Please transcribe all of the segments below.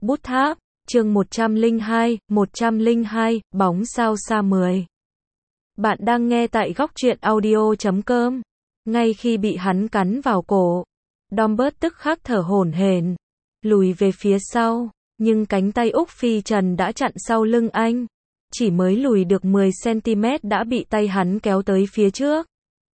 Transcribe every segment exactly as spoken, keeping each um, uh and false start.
Bút tháp, chương một trăm lẻ hai, một trăm lẻ hai, bóng sao xa mười. Bạn đang nghe tại góc truyện audio chấm com. Ngay khi bị hắn cắn vào cổ, Dombert tức khắc thở hổn hển, lùi về phía sau, nhưng cánh tay Úc Phi Trần đã chặn sau lưng anh. Chỉ mới lùi được mười xăng ti mét đã bị tay hắn kéo tới phía trước.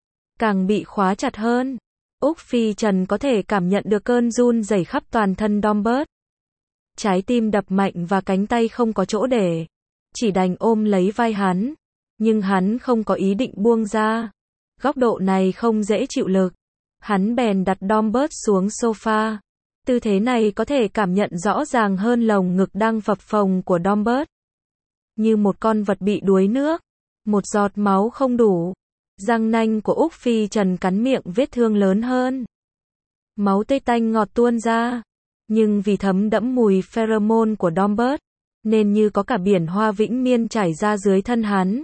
Càng bị khóa chặt hơn. Úc Phi Trần có thể cảm nhận được cơn run rẩy khắp toàn thân Dombert. Trái tim đập mạnh và cánh tay không có chỗ để. Chỉ đành ôm lấy vai hắn. Nhưng hắn không có ý định buông ra. Góc độ này không dễ chịu lực. Hắn bèn đặt Dombert xuống sofa. Tư thế này có thể cảm nhận rõ ràng hơn lồng ngực đang phập phồng của Dombert. Như một con vật bị đuối nước. Một giọt máu không đủ. Răng nanh của Úc Phi Trần cắn miệng vết thương lớn hơn. Máu tươi tanh ngọt tuôn ra. Nhưng vì thấm đẫm mùi pheromone của Dombert, nên như có cả biển hoa vĩnh miên chảy ra dưới thân hắn.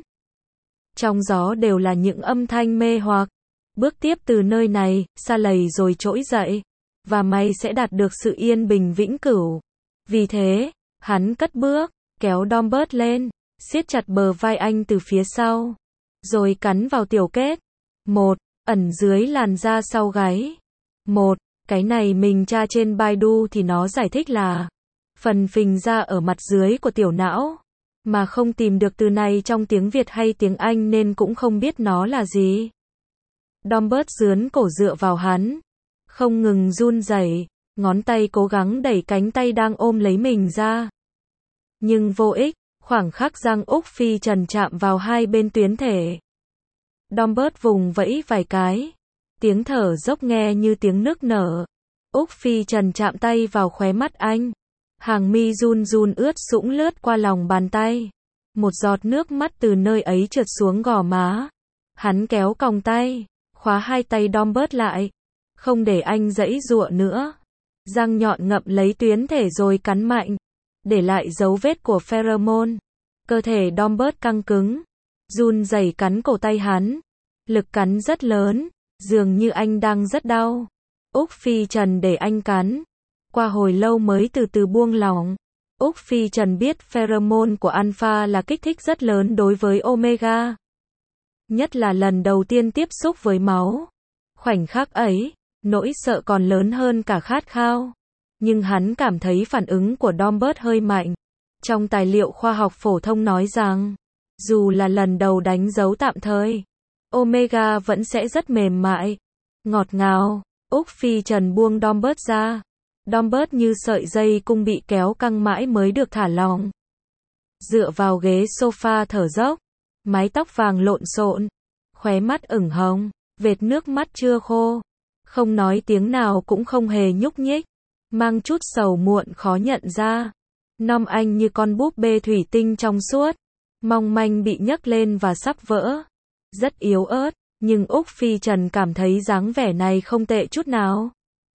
Trong gió đều là những âm thanh mê hoặc. Bước tiếp từ nơi này, xa lầy rồi trỗi dậy. Và mày sẽ đạt được sự yên bình vĩnh cửu. Vì thế, hắn cất bước, kéo Dombert lên, siết chặt bờ vai anh từ phía sau. Rồi cắn vào tiểu kết. Một, ẩn dưới làn da sau gáy. Một, cái này mình tra trên Baidu thì nó giải thích là phần phình ra ở mặt dưới của tiểu não. Mà không tìm được từ này trong tiếng Việt hay tiếng Anh nên cũng không biết nó là gì. Dombert dướn cổ dựa vào hắn. Không ngừng run rẩy, ngón tay cố gắng đẩy cánh tay đang ôm lấy mình ra. Nhưng vô ích. Khoảng khắc răng Úc Phi Trần chạm vào hai bên tuyến thể. Dombert vùng vẫy vài cái. Tiếng thở dốc nghe như tiếng nức nở. Úc Phi Trần chạm tay vào khóe mắt anh. Hàng mi run run ướt sũng lướt qua lòng bàn tay. Một giọt nước mắt từ nơi ấy trượt xuống gò má. Hắn kéo còng tay, khóa hai tay Dombert lại. Không để anh giãy giụa nữa. Răng nhọn ngậm lấy tuyến thể rồi cắn mạnh. Để lại dấu vết của pheromone. Cơ thể Dombert căng cứng. Run rẩy cắn cổ tay hắn. Lực cắn rất lớn. Dường như anh đang rất đau. Úc Phi Trần để anh cắn. Qua hồi lâu mới từ từ buông lỏng. Úc Phi Trần biết pheromone của alpha là kích thích rất lớn đối với omega. Nhất là lần đầu tiên tiếp xúc với máu. Khoảnh khắc ấy, nỗi sợ còn lớn hơn cả khát khao. Nhưng hắn cảm thấy phản ứng của Dombert hơi mạnh. Trong tài liệu khoa học phổ thông nói rằng, dù là lần đầu đánh dấu tạm thời, omega vẫn sẽ rất mềm mại, ngọt ngào. Úc Phi Trần buông Dombert ra. Dombert như sợi dây cung bị kéo căng mãi mới được thả lỏng. Dựa vào ghế sofa thở dốc, mái tóc vàng lộn xộn, khóe mắt ửng hồng, vệt nước mắt chưa khô, không nói tiếng nào cũng không hề nhúc nhích. Mang chút sầu muộn khó nhận ra. Nom anh như con búp bê thủy tinh trong suốt. Mong manh bị nhấc lên và sắp vỡ. Rất yếu ớt, nhưng Úc Phi Trần cảm thấy dáng vẻ này không tệ chút nào.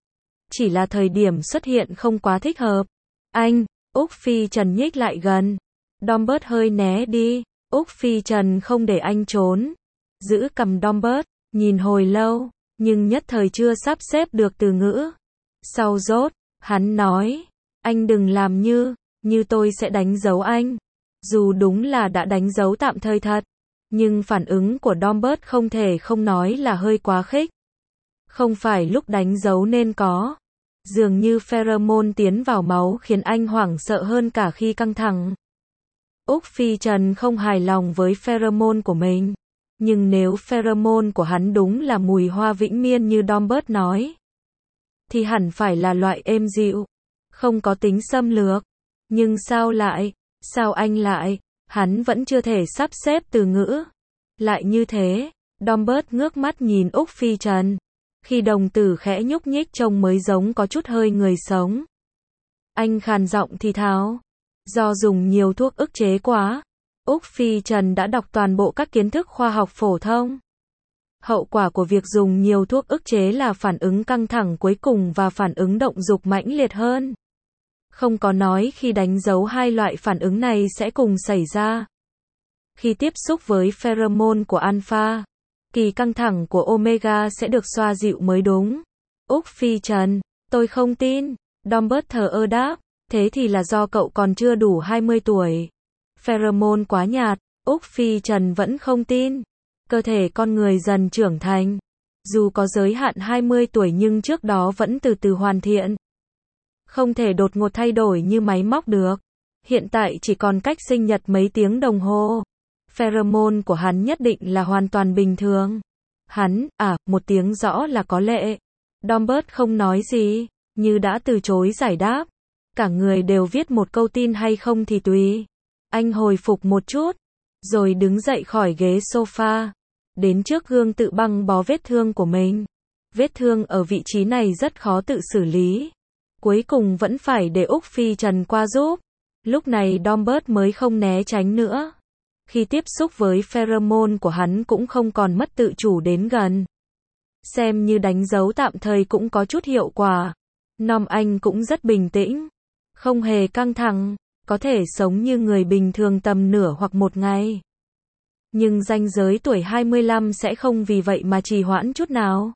Chỉ là thời điểm xuất hiện không quá thích hợp. Anh, Úc Phi Trần nhích lại gần. Dombert hơi né đi. Úc Phi Trần không để anh trốn. Giữ cầm Dombert, nhìn hồi lâu, nhưng nhất thời chưa sắp xếp được từ ngữ. Sau rốt, hắn nói, anh đừng làm như, như tôi sẽ đánh dấu anh. Dù đúng là đã đánh dấu tạm thời thật, nhưng phản ứng của Dombert không thể không nói là hơi quá khích. Không phải lúc đánh dấu nên có. Dường như pheromone tiến vào máu khiến anh hoảng sợ hơn cả khi căng thẳng. Úc Phi Trần không hài lòng với pheromone của mình. Nhưng nếu pheromone của hắn đúng là mùi hoa vĩnh miên như Dombert nói, thì hẳn phải là loại êm dịu, không có tính xâm lược. Nhưng sao lại, sao anh lại, hắn vẫn chưa thể sắp xếp từ ngữ. Lại như thế, Dombert ngước mắt nhìn Úc Phi Trần. Khi đồng tử khẽ nhúc nhích trông mới giống có chút hơi người sống. Anh khàn giọng thì thào. Do dùng nhiều thuốc ức chế quá, Úc Phi Trần đã đọc toàn bộ các kiến thức khoa học phổ thông. Hậu quả của việc dùng nhiều thuốc ức chế là phản ứng căng thẳng cuối cùng và phản ứng động dục mãnh liệt hơn. Không có nói khi đánh dấu hai loại phản ứng này sẽ cùng xảy ra. Khi tiếp xúc với pheromone của alpha, kỳ căng thẳng của omega sẽ được xoa dịu mới đúng. Úc Phi Trần, tôi không tin. Dombert thờ ơ đáp. Thế thì là do cậu còn chưa đủ hai mươi tuổi. Pheromone quá nhạt, Úc Phi Trần vẫn không tin. Cơ thể con người dần trưởng thành. Dù có giới hạn hai mươi tuổi nhưng trước đó vẫn từ từ hoàn thiện. Không thể đột ngột thay đổi như máy móc được. Hiện tại chỉ còn cách sinh nhật mấy tiếng đồng hồ. Pheromone của hắn nhất định là hoàn toàn bình thường. Hắn, à, một tiếng rõ là có lệ. Dombert không nói gì, như đã từ chối giải đáp. Cả người đều viết một câu tin hay không thì tùy. Anh hồi phục một chút, rồi đứng dậy khỏi ghế sofa. Đến trước gương tự băng bó vết thương của mình. Vết thương ở vị trí này rất khó tự xử lý. Cuối cùng vẫn phải để Úc Phi Trần qua giúp. Lúc này Dombert mới không né tránh nữa. Khi tiếp xúc với pheromone của hắn cũng không còn mất tự chủ đến gần. Xem như đánh dấu tạm thời cũng có chút hiệu quả. Nom Anh cũng rất bình tĩnh. Không hề căng thẳng. Có thể sống như người bình thường tầm nửa hoặc một ngày. Nhưng ranh giới tuổi hai mươi lăm sẽ không vì vậy mà trì hoãn chút nào.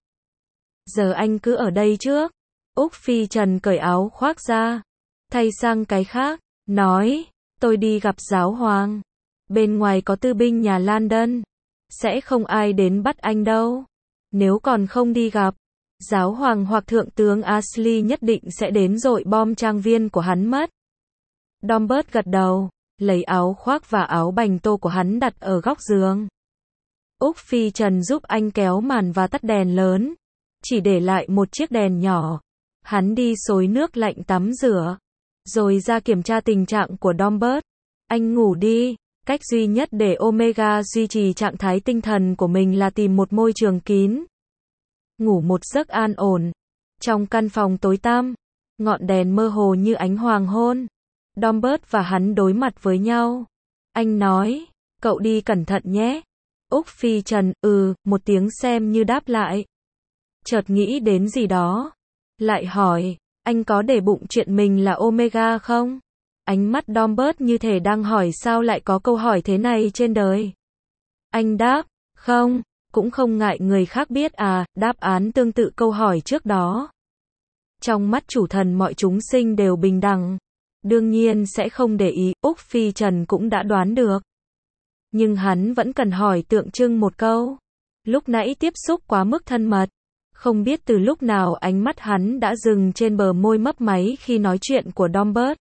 Giờ anh cứ ở đây trước. Úc Phi Trần cởi áo khoác ra. Thay sang cái khác. Nói, tôi đi gặp giáo hoàng. Bên ngoài có tư binh nhà London. Sẽ không ai đến bắt anh đâu. Nếu còn không đi gặp, giáo hoàng hoặc thượng tướng Ashley nhất định sẽ đến dội bom trang viên của hắn mất. Dombert gật đầu, lấy áo khoác và áo bành tô của hắn đặt ở góc giường. Úc Phi Trần giúp anh kéo màn và tắt đèn lớn. Chỉ để lại một chiếc đèn nhỏ. Hắn đi xối nước lạnh tắm rửa. Rồi ra kiểm tra tình trạng của Dombert. Anh ngủ đi. Cách duy nhất để Omega duy trì trạng thái tinh thần của mình là tìm một môi trường kín. Ngủ một giấc an ổn. Trong căn phòng tối tăm, ngọn đèn mơ hồ như ánh hoàng hôn. Dombert và hắn đối mặt với nhau. Anh nói, cậu đi cẩn thận nhé. Úc Phi Trần, ừ, một tiếng xem như đáp lại. Chợt nghĩ đến gì đó. Lại hỏi, anh có để bụng chuyện mình là Omega không? Ánh mắt Dombert như thể đang hỏi sao lại có câu hỏi thế này trên đời. Anh đáp, không, cũng không ngại người khác biết à, đáp án tương tự câu hỏi trước đó. Trong mắt chủ thần mọi chúng sinh đều bình đẳng. Đương nhiên sẽ không để ý, Úc Phi Trần cũng đã đoán được. Nhưng hắn vẫn cần hỏi tượng trưng một câu. Lúc nãy tiếp xúc quá mức thân mật. Không biết từ lúc nào ánh mắt hắn đã dừng trên bờ môi mấp máy khi nói chuyện của Dombert.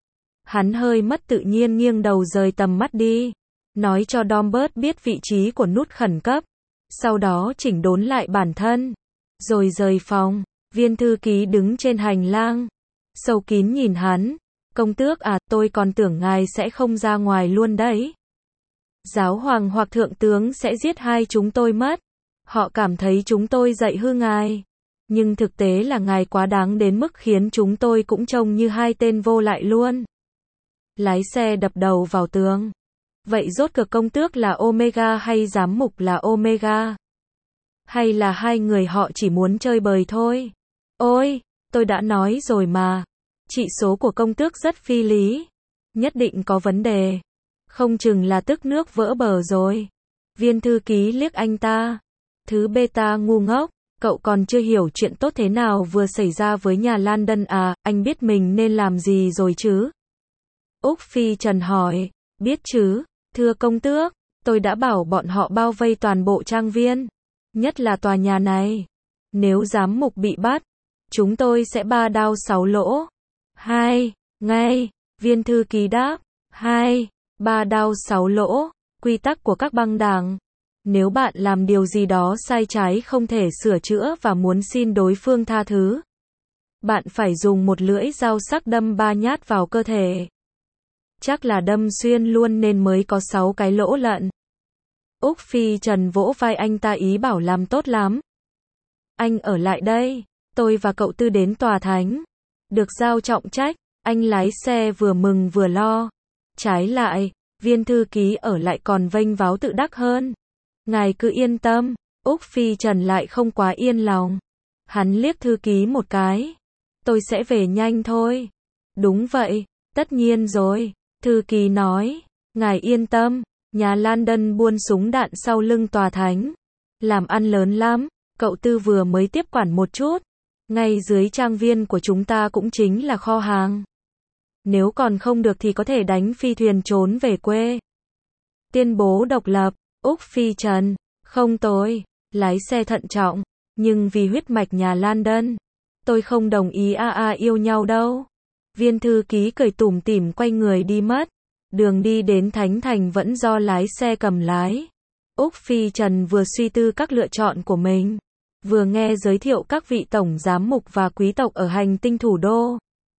Hắn hơi mất tự nhiên nghiêng đầu rời tầm mắt đi. Nói cho Dombert biết vị trí của nút khẩn cấp. Sau đó chỉnh đốn lại bản thân. Rồi rời phòng. Viên thư ký đứng trên hành lang. Sâu kín nhìn hắn. Công tước à, tôi còn tưởng ngài sẽ không ra ngoài luôn đấy. Giáo hoàng hoặc thượng tướng sẽ giết hai chúng tôi mất. Họ cảm thấy chúng tôi dạy hư ngài. Nhưng thực tế là ngài quá đáng đến mức khiến chúng tôi cũng trông như hai tên vô lại luôn. Lái xe đập đầu vào tường. Vậy rốt cuộc công tước là Omega hay giám mục là Omega? Hay là hai người họ chỉ muốn chơi bời thôi? Ôi, tôi đã nói rồi mà. Chỉ số của công tước rất phi lý. Nhất định có vấn đề. Không chừng là tức nước vỡ bờ rồi. Viên thư ký liếc anh ta. Thứ beta ngu ngốc. Cậu còn chưa hiểu chuyện tốt thế nào vừa xảy ra với nhà London à, anh biết mình nên làm gì rồi chứ? Úc Phi Trần hỏi, biết chứ, thưa công tước, tôi đã bảo bọn họ bao vây toàn bộ trang viên, nhất là tòa nhà này. Nếu giám mục bị bắt, chúng tôi sẽ ba đao sáu lỗ. Hai, ngay, viên thư ký đáp, hai, ba đao sáu lỗ, quy tắc của các băng đảng. Nếu bạn làm điều gì đó sai trái không thể sửa chữa và muốn xin đối phương tha thứ, bạn phải dùng một lưỡi dao sắc đâm ba nhát vào cơ thể. Chắc là đâm xuyên luôn nên mới có sáu cái lỗ lận. Úc Phi Trần vỗ vai anh ta ý bảo làm tốt lắm. Anh ở lại đây, tôi và cậu Tư đến tòa thánh. Được giao trọng trách, anh lái xe vừa mừng vừa lo. Trái lại, viên thư ký ở lại còn vênh váo tự đắc hơn. Ngài cứ yên tâm, Úc Phi Trần lại không quá yên lòng. Hắn liếc thư ký một cái. Tôi sẽ về nhanh thôi. Đúng vậy, tất nhiên rồi. Thư ký nói, ngài yên tâm, nhà London buôn súng đạn sau lưng tòa thánh. Làm ăn lớn lắm, cậu Tư vừa mới tiếp quản một chút. Ngay dưới trang viên của chúng ta cũng chính là kho hàng. Nếu còn không được thì có thể đánh phi thuyền trốn về quê. Tuyên bố độc lập, Úc Phi Trần, không tôi, lái xe thận trọng, nhưng vì huyết mạch nhà London, tôi không đồng ý a a yêu nhau đâu. Viên thư ký cười tủm tỉm quay người đi mất. Đường đi đến Thánh Thành vẫn do lái xe cầm lái. Úc Phi Trần vừa suy tư các lựa chọn của mình, vừa nghe giới thiệu các vị tổng giám mục và quý tộc ở hành tinh thủ đô.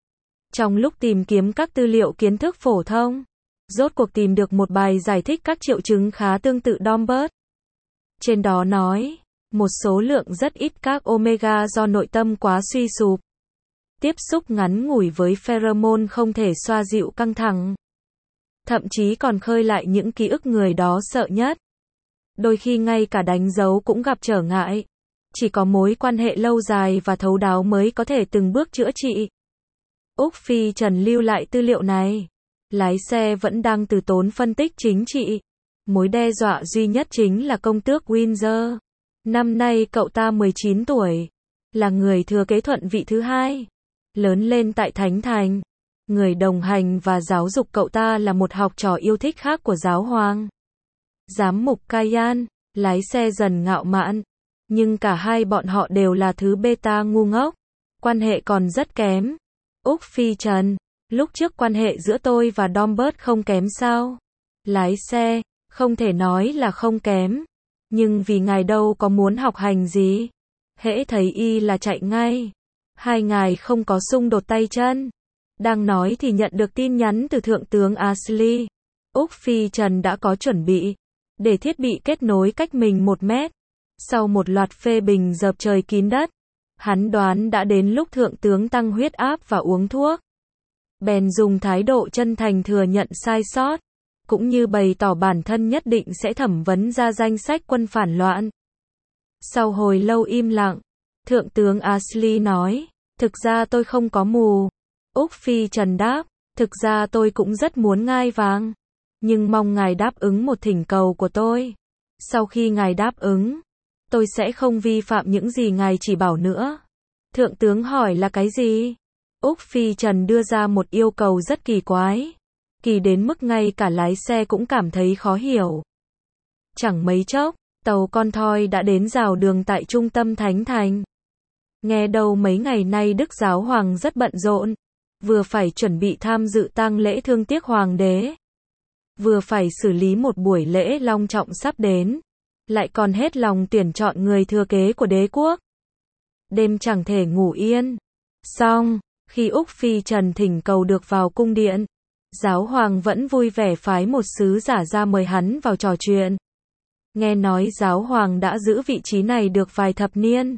Trong lúc tìm kiếm các tư liệu kiến thức phổ thông, rốt cuộc tìm được một bài giải thích các triệu chứng khá tương tự Dombert. Trên đó nói, một số lượng rất ít các omega do nội tâm quá suy sụp. Tiếp xúc ngắn ngủi với pheromone không thể xoa dịu căng thẳng. Thậm chí còn khơi lại những ký ức người đó sợ nhất. Đôi khi ngay cả đánh dấu cũng gặp trở ngại. Chỉ có mối quan hệ lâu dài và thấu đáo mới có thể từng bước chữa trị. Úc Phi Trần lưu lại tư liệu này. Lái xe vẫn đang từ tốn phân tích chính trị. Mối đe dọa duy nhất chính là công tước Windsor. Năm nay cậu ta mười chín tuổi. Là người thừa kế thuận vị thứ hai. Lớn lên tại Thánh Thành. Người đồng hành và giáo dục cậu ta là một học trò yêu thích khác của giáo hoàng. Giám mục Kayan, lái xe dần ngạo mạn. Nhưng cả hai bọn họ đều là thứ beta ngu ngốc. Quan hệ còn rất kém. Úc Phi Trần, lúc trước quan hệ giữa tôi và Dombert không kém sao? Lái xe, không thể nói là không kém. Nhưng vì ngài đâu có muốn học hành gì. Hễ thấy y là chạy ngay. Hai ngài không có xung đột tay chân. Đang nói thì nhận được tin nhắn từ Thượng tướng Ashley. Úc Phi Trần đã có chuẩn bị. Để thiết bị kết nối cách mình một mét. Sau một loạt phê bình dợp trời kín đất, hắn đoán đã đến lúc Thượng tướng tăng huyết áp và uống thuốc. Bèn dùng thái độ chân thành thừa nhận sai sót, cũng như bày tỏ bản thân nhất định sẽ thẩm vấn ra danh sách quân phản loạn. Sau hồi lâu im lặng, Thượng tướng Ashley nói, thực ra tôi không có mù. Úc Phi Trần đáp, thực ra tôi cũng rất muốn ngai vàng. Nhưng mong ngài đáp ứng một thỉnh cầu của tôi. Sau khi ngài đáp ứng, tôi sẽ không vi phạm những gì ngài chỉ bảo nữa. Thượng tướng hỏi là cái gì? Úc Phi Trần đưa ra một yêu cầu rất kỳ quái. Kỳ đến mức ngay cả lái xe cũng cảm thấy khó hiểu. Chẳng mấy chốc, tàu con thoi đã đến rào đường tại trung tâm Thánh Thành. Nghe đâu mấy ngày nay Đức Giáo Hoàng rất bận rộn. Vừa phải chuẩn bị tham dự tang lễ thương tiếc hoàng đế. Vừa phải xử lý một buổi lễ long trọng sắp đến. Lại còn hết lòng tuyển chọn người thừa kế của đế quốc. Đêm chẳng thể ngủ yên. Xong, khi Úc Phi Trần thỉnh cầu được vào cung điện, Giáo Hoàng vẫn vui vẻ phái một sứ giả ra mời hắn vào trò chuyện. Nghe nói Giáo Hoàng đã giữ vị trí này được vài thập niên.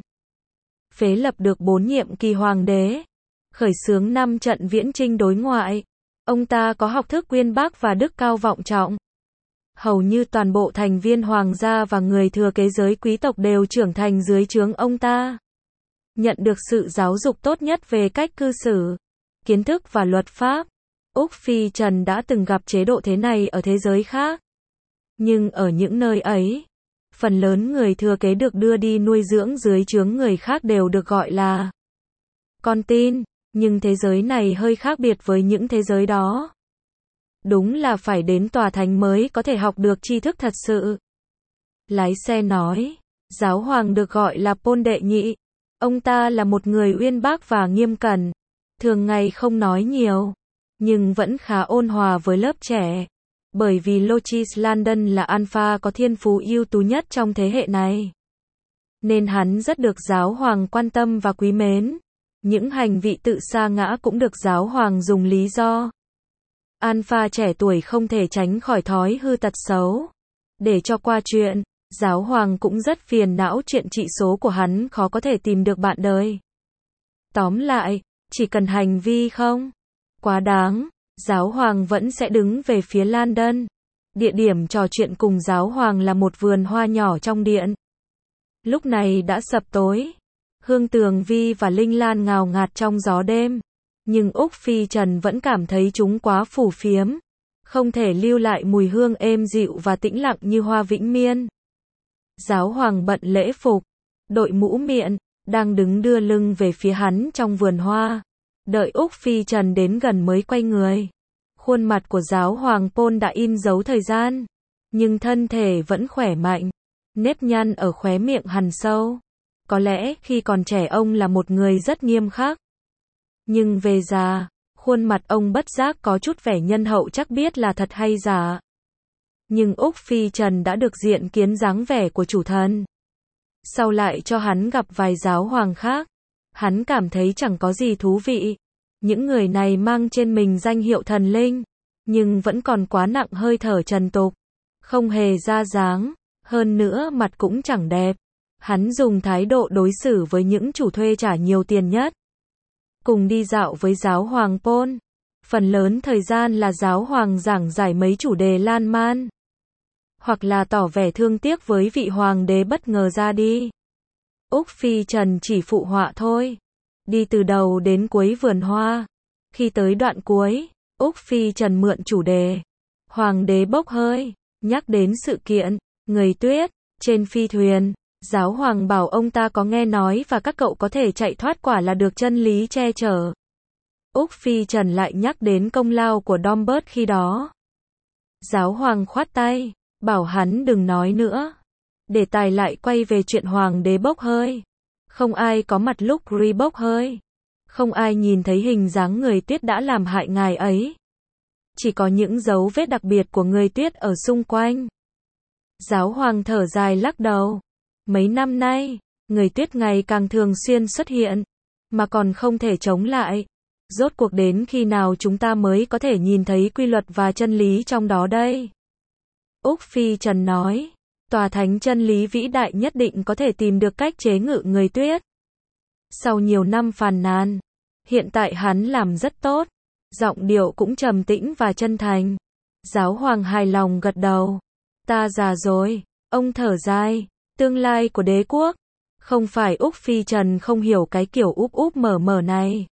Phế lập được bốn nhiệm kỳ hoàng đế. Khởi xướng năm trận viễn chinh đối ngoại. Ông ta có học thức uyên bác và đức cao vọng trọng. Hầu như toàn bộ thành viên hoàng gia và người thừa kế giới quý tộc đều trưởng thành dưới trướng ông ta. Nhận được sự giáo dục tốt nhất về cách cư xử, kiến thức và luật pháp. Úc Phi Trần đã từng gặp chế độ thế này ở thế giới khác. Nhưng ở những nơi ấy, phần lớn người thừa kế được đưa đi nuôi dưỡng dưới trướng người khác đều được gọi là con tin. Nhưng thế giới này hơi khác biệt với những thế giới đó. Đúng là phải đến tòa thánh mới có thể học được tri thức thật sự. Lái xe nói, Giáo Hoàng được gọi là Pôn Đệ Nhị. Ông ta là một người uyên bác và nghiêm cẩn. Thường ngày không nói nhiều, nhưng vẫn khá ôn hòa với lớp trẻ. Bởi vì Lochis London là alpha có thiên phú ưu tú nhất trong thế hệ này. Nên hắn rất được Giáo Hoàng quan tâm và quý mến. Những hành vị tự sa ngã cũng được Giáo Hoàng dùng lý do. Alpha trẻ tuổi không thể tránh khỏi thói hư tật xấu. Để cho qua chuyện, Giáo Hoàng cũng rất phiền não chuyện trị số của hắn khó có thể tìm được bạn đời. Tóm lại, chỉ cần hành vi không quá đáng, Giáo Hoàng vẫn sẽ đứng về phía London. Địa điểm trò chuyện cùng Giáo Hoàng là một vườn hoa nhỏ trong điện. Lúc này đã sập tối. Hương tường vi và linh lan ngào ngạt trong gió đêm. Nhưng Úc Phi Trần vẫn cảm thấy chúng quá phù phiếm. Không thể lưu lại mùi hương êm dịu và tĩnh lặng như hoa vĩnh miên. Giáo Hoàng bận lễ phục, đội mũ miện, đang đứng đưa lưng về phía hắn trong vườn hoa. Đợi Úc Phi Trần đến gần mới quay người. Khuôn mặt của giáo hoàng Paul đã in dấu thời gian, nhưng thân thể vẫn khỏe mạnh. Nếp nhăn ở khóe miệng hằn sâu. Có lẽ khi còn trẻ ông là một người rất nghiêm khắc. Nhưng về già, khuôn mặt ông bất giác có chút vẻ nhân hậu, chắc biết là thật hay giả. Nhưng Úc Phi Trần đã được diện kiến dáng vẻ của chủ thần. Sau lại cho hắn gặp vài giáo hoàng khác. Hắn cảm thấy chẳng có gì thú vị. Những người này mang trên mình danh hiệu thần linh, nhưng vẫn còn quá nặng hơi thở trần tục. Không hề ra dáng, hơn nữa mặt cũng chẳng đẹp. Hắn dùng thái độ đối xử với những chủ thuê trả nhiều tiền nhất. Cùng đi dạo với giáo hoàng Paul. Phần lớn thời gian là giáo hoàng giảng giải mấy chủ đề lan man. Hoặc là tỏ vẻ thương tiếc với vị hoàng đế bất ngờ ra đi. Úc Phi Trần chỉ phụ họa thôi. Đi từ đầu đến cuối vườn hoa. Khi tới đoạn cuối, Úc Phi Trần mượn chủ đề. Hoàng đế bốc hơi, nhắc đến sự kiện, người tuyết, trên phi thuyền. Giáo hoàng bảo ông ta có nghe nói và các cậu có thể chạy thoát, quả là được chân lý che chở. Úc Phi Trần lại nhắc đến công lao của Dombert khi đó. Giáo hoàng khoát tay, bảo hắn đừng nói nữa. Đề tài lại quay về chuyện hoàng đế bốc hơi. Không ai có mặt lúc Ri bốc hơi. Không ai nhìn thấy hình dáng người tuyết đã làm hại ngài ấy. Chỉ có những dấu vết đặc biệt của người tuyết ở xung quanh. Giáo hoàng thở dài lắc đầu. Mấy năm nay, người tuyết ngày càng thường xuyên xuất hiện, mà còn không thể chống lại. Rốt cuộc đến khi nào chúng ta mới có thể nhìn thấy quy luật và chân lý trong đó đây? Úc Phi Trần nói, tòa thánh chân lý vĩ đại nhất định có thể tìm được cách chế ngự người tuyết. Sau nhiều năm phàn nàn, hiện tại hắn làm rất tốt, giọng điệu cũng trầm tĩnh và chân thành. Giáo hoàng hài lòng gật đầu. Ta già rồi, ông thở dài. Tương lai của đế quốc. Không phải Úc Phi Trần không hiểu cái kiểu úp úp mở mở này.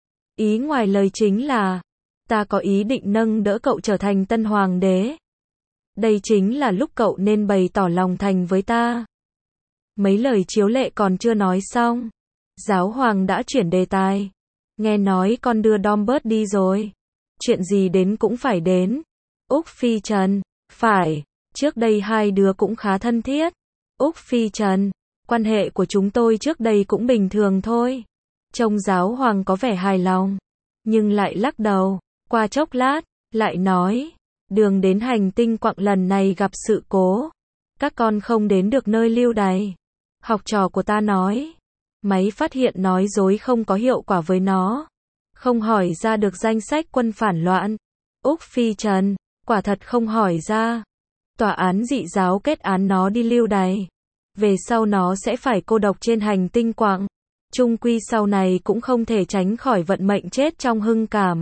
Ý ngoài lời chính là, ta có ý định nâng đỡ cậu trở thành tân hoàng đế. Đây chính là lúc cậu nên bày tỏ lòng thành với ta. Mấy lời chiếu lệ còn chưa nói xong. Giáo hoàng đã chuyển đề tài. Nghe nói con đưa Dombert đi rồi. Chuyện gì đến cũng phải đến. Úc Phi Trần, phải, trước đây hai đứa cũng khá thân thiết. Úc Phi Trần, quan hệ của chúng tôi trước đây cũng bình thường thôi. Trông giáo hoàng có vẻ hài lòng, nhưng lại lắc đầu. Qua chốc lát, lại nói, đường đến hành tinh quặng lần này gặp sự cố. Các con không đến được nơi lưu đày. Học trò của ta nói, máy phát hiện nói dối không có hiệu quả với nó. Không hỏi ra được danh sách quân phản loạn. Úc Phi Trần, quả thật không hỏi ra. Tòa án dị giáo kết án nó đi lưu đày. Về sau nó sẽ phải cô độc trên hành tinh quặng. Chung quy sau này cũng không thể tránh khỏi vận mệnh chết trong hưng cảm.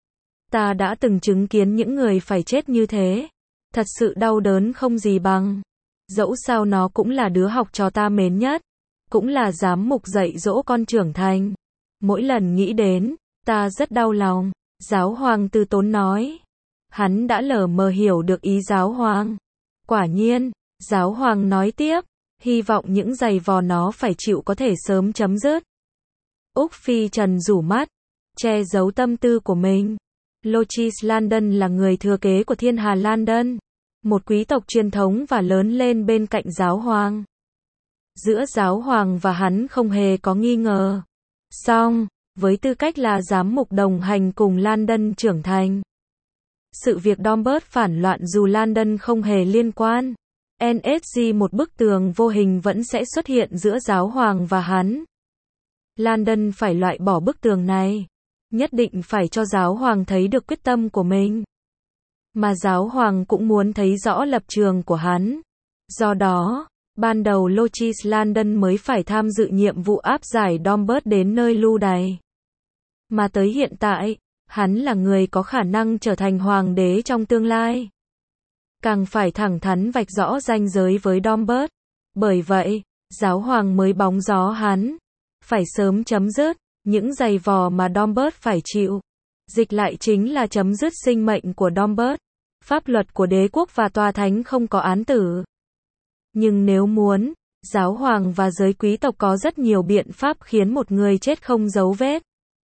Ta đã từng chứng kiến những người phải chết như thế. Thật sự đau đớn không gì bằng. Dẫu sao nó cũng là đứa học trò ta mến nhất. Cũng là giám mục dạy dỗ con trưởng thành. Mỗi lần nghĩ đến, ta rất đau lòng. Giáo hoàng từ tốn nói. Hắn đã lờ mờ hiểu được ý giáo hoàng. Quả nhiên, giáo hoàng nói tiếp, hy vọng những giày vò nó phải chịu có thể sớm chấm dứt. Úc Phi Trần rủ mắt, che giấu tâm tư của mình. Lochis Landon là người thừa kế của thiên hà Landon, một quý tộc truyền thống và lớn lên bên cạnh giáo hoàng. Giữa giáo hoàng và hắn không hề có nghi ngờ. Song, với tư cách là giám mục đồng hành cùng Landon trưởng thành, sự việc Dombert phản loạn dù Landon không hề liên quan, en ét giê một bức tường vô hình vẫn sẽ xuất hiện giữa giáo hoàng và hắn. Landon phải loại bỏ bức tường này. Nhất định phải cho giáo hoàng thấy được quyết tâm của mình. Mà giáo hoàng cũng muốn thấy rõ lập trường của hắn. Do đó, ban đầu Lochis Landon mới phải tham dự nhiệm vụ áp giải Dombert đến nơi lưu đày. Mà tới hiện tại, hắn là người có khả năng trở thành hoàng đế trong tương lai. Càng phải thẳng thắn vạch rõ ranh giới với Dombert. Bởi vậy, giáo hoàng mới bóng gió hắn. Phải sớm chấm dứt những giày vò mà Dombert phải chịu. Dịch lại chính là chấm dứt sinh mệnh của Dombert. Pháp luật của đế quốc và tòa thánh không có án tử. Nhưng nếu muốn, giáo hoàng và giới quý tộc có rất nhiều biện pháp khiến một người chết không dấu vết.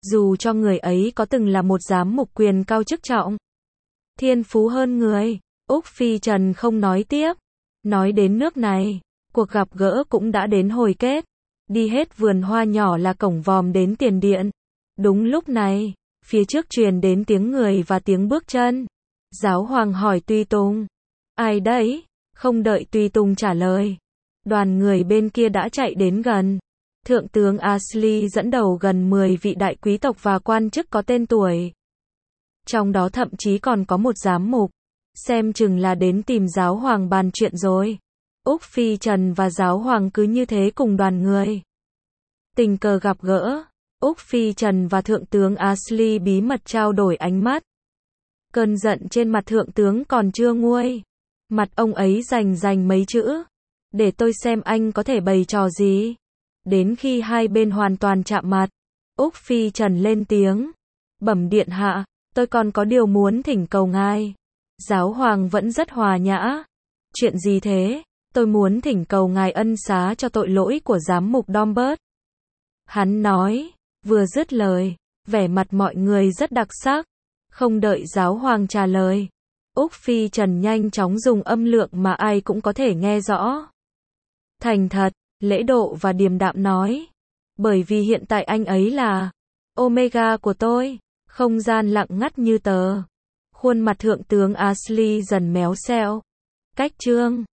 dù cho người ấy có từng là một giám mục quyền cao chức trọng, thiên phú hơn người. Úc Phi Trần không nói tiếp. Nói đến nước này, cuộc gặp gỡ cũng đã đến hồi kết. Đi hết vườn hoa nhỏ là cổng vòm đến tiền điện. Đúng lúc này, phía trước truyền đến tiếng người và tiếng bước chân. Giáo hoàng hỏi tùy tùng. Ai đấy? Không đợi tùy tùng trả lời, đoàn người bên kia đã chạy đến gần. Thượng tướng Ashley dẫn đầu gần mười vị đại quý tộc và quan chức có tên tuổi. Trong đó thậm chí còn có một giám mục. Xem chừng là đến tìm giáo hoàng bàn chuyện rồi. Úc Phi Trần và giáo hoàng cứ như thế cùng đoàn người. Tình cờ gặp gỡ, Úc Phi Trần và thượng tướng Ashley bí mật trao đổi ánh mắt. Cơn giận trên mặt thượng tướng còn chưa nguôi. Mặt ông ấy rành rành mấy chữ. Để tôi xem anh có thể bày trò gì. Đến khi hai bên hoàn toàn chạm mặt, Úc Phi Trần lên tiếng. Bẩm điện hạ, tôi còn có điều muốn thỉnh cầu ngài. Giáo hoàng vẫn rất hòa nhã. Chuyện gì thế? Tôi muốn thỉnh cầu ngài ân xá cho tội lỗi của giám mục Dombert. Hắn nói, vừa dứt lời, vẻ mặt mọi người rất đặc sắc. Không đợi giáo hoàng trả lời, Úc Phi Trần nhanh chóng dùng âm lượng mà ai cũng có thể nghe rõ. Thành thật, lễ độ và điềm đạm nói. Bởi vì hiện tại anh ấy là Omega của tôi. Không gian lặng ngắt như tờ. Khuôn mặt thượng tướng Ashley dần méo xẹo. Cách trương.